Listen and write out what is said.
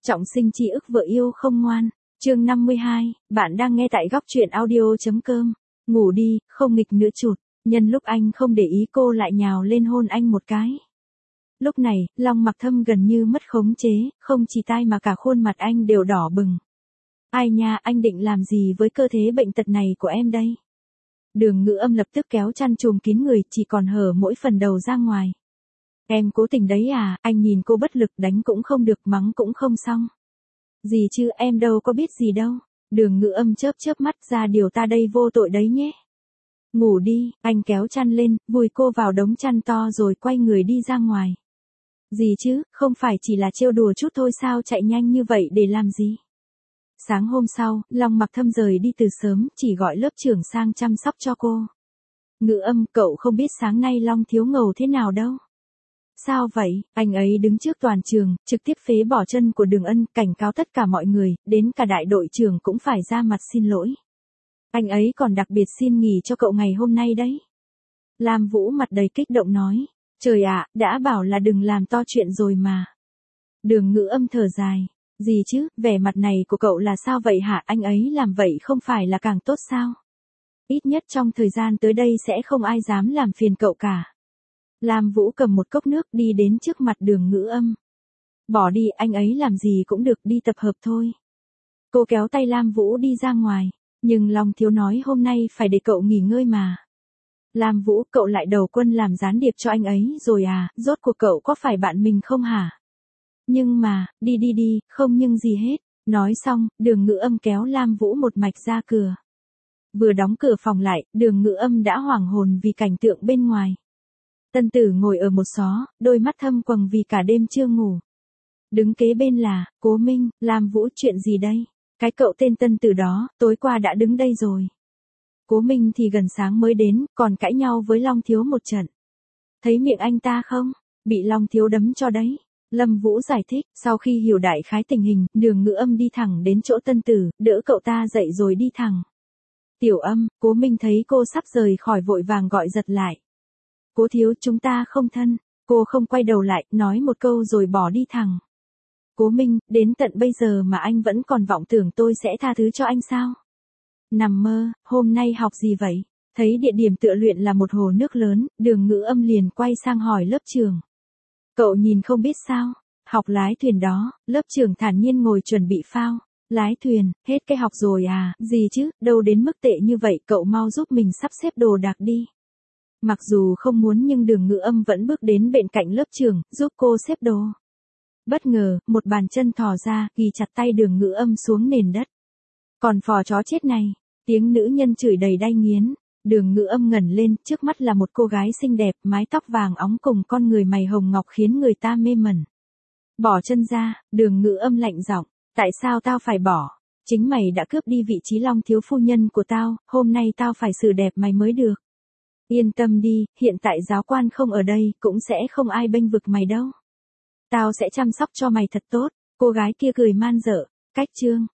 Trọng sinh chi ức vợ yêu không ngoan. Chương 52, bạn đang nghe tại góc truyện audio.com. Ngủ đi, không nghịch nữa chụt. Nhân lúc anh không để ý cô lại nhào lên hôn anh một cái. Lúc này, Long Mặc Thâm gần như mất khống chế, không chỉ tai mà cả khuôn mặt anh đều đỏ bừng. Ai nha, anh định làm gì với cơ thể bệnh tật này của em đây? Đường Ngữ Âm lập tức kéo chăn trùm kín người, chỉ còn hở mỗi phần đầu ra ngoài. Em cố tình đấy à? Anh nhìn cô bất lực, đánh cũng không được, mắng cũng không xong. Gì chứ, em đâu có biết gì đâu. Đường Ngữ Âm chớp chớp mắt, ra điều ta đây vô tội đấy nhé. Ngủ đi, anh kéo chăn lên, vùi cô vào đống chăn to rồi quay người đi ra ngoài. Gì chứ, không phải chỉ là trêu đùa chút thôi sao, chạy nhanh như vậy để làm gì? Sáng hôm sau, Long Mặc Thâm rời đi từ sớm, chỉ gọi lớp trưởng sang chăm sóc cho cô. Ngữ Âm, cậu không biết sáng nay Long thiếu ngầu thế nào đâu. Sao vậy? Anh ấy đứng trước toàn trường, trực tiếp phế bỏ chân của Đường Ân, cảnh cáo tất cả mọi người, đến cả đại đội trưởng cũng phải ra mặt xin lỗi. Anh ấy còn đặc biệt xin nghỉ cho cậu ngày hôm nay đấy. Lam Vũ mặt đầy kích động nói, trời ạ, đã bảo là đừng làm to chuyện rồi mà. Đường Ngữ Âm thở dài, gì chứ, vẻ mặt này của cậu là sao vậy hả? Anh ấy làm vậy không phải là càng tốt sao? Ít nhất trong thời gian tới đây sẽ không ai dám làm phiền cậu cả. Lam Vũ cầm một cốc nước đi đến trước mặt Đường Ngữ Âm. Bỏ đi, anh ấy làm gì cũng được, đi tập hợp thôi. Cô kéo tay Lam Vũ đi ra ngoài, nhưng Long thiếu nói hôm nay phải để cậu nghỉ ngơi mà. Lam Vũ, cậu lại đầu quân làm gián điệp cho anh ấy rồi à, rốt cuộc cậu có phải bạn mình không hả? Nhưng mà, đi, không nhưng gì hết. Nói xong, Đường Ngữ Âm kéo Lam Vũ một mạch ra cửa. Vừa đóng cửa phòng lại, Đường Ngữ Âm đã hoảng hồn vì cảnh tượng bên ngoài. Tân Tử ngồi ở một xó, đôi mắt thâm quầng vì cả đêm chưa ngủ. Đứng kế bên là, Cố Minh. Lam Vũ, chuyện gì đây? Cái cậu tên Tân Tử đó, tối qua đã đứng đây rồi. Cố Minh thì gần sáng mới đến, còn cãi nhau với Long thiếu một trận. Thấy miệng anh ta không? Bị Long thiếu đấm cho đấy. Lâm Vũ giải thích, sau khi hiểu đại khái tình hình, Đường Ngữ Âm đi thẳng đến chỗ Tân Tử, đỡ cậu ta dậy rồi đi thẳng. Tiểu Âm. Cố Minh thấy cô sắp rời khỏi vội vàng gọi giật lại. Cố thiếu, chúng ta không thân. Cô không quay đầu lại, nói một câu rồi bỏ đi thẳng. Cố Minh, đến tận bây giờ mà anh vẫn còn vọng tưởng tôi sẽ tha thứ cho anh sao? Nằm mơ, hôm nay học gì vậy? Thấy địa điểm tựa luyện là một hồ nước lớn, Đường Ngữ Âm liền quay sang hỏi lớp trưởng. Cậu nhìn không biết sao? Học lái thuyền đó. Lớp trưởng thản nhiên ngồi chuẩn bị phao. Lái thuyền, hết cái học rồi à? Gì chứ, đâu đến mức tệ như vậy, cậu mau giúp mình sắp xếp đồ đạc đi. Mặc dù không muốn nhưng Đường Ngữ Âm vẫn bước đến bên cạnh lớp trưởng, giúp cô xếp đồ. Bất ngờ, một bàn chân thò ra, ghi chặt tay Đường Ngữ Âm xuống nền đất. Còn phò chó chết này, tiếng nữ nhân chửi đầy đay nghiến. Đường Ngữ Âm ngẩng lên, trước mắt là một cô gái xinh đẹp, mái tóc vàng óng cùng con người mày hồng ngọc khiến người ta mê mẩn. Bỏ chân ra, Đường Ngữ Âm lạnh giọng, tại sao tao phải bỏ? Chính mày đã cướp đi vị trí Long thiếu phu nhân của tao, hôm nay tao phải xử đẹp mày mới được. Yên tâm đi, hiện tại giáo quan không ở đây, cũng sẽ không ai bênh vực mày đâu. Tao sẽ chăm sóc cho mày thật tốt. Cô gái kia cười man dợ, cách chương.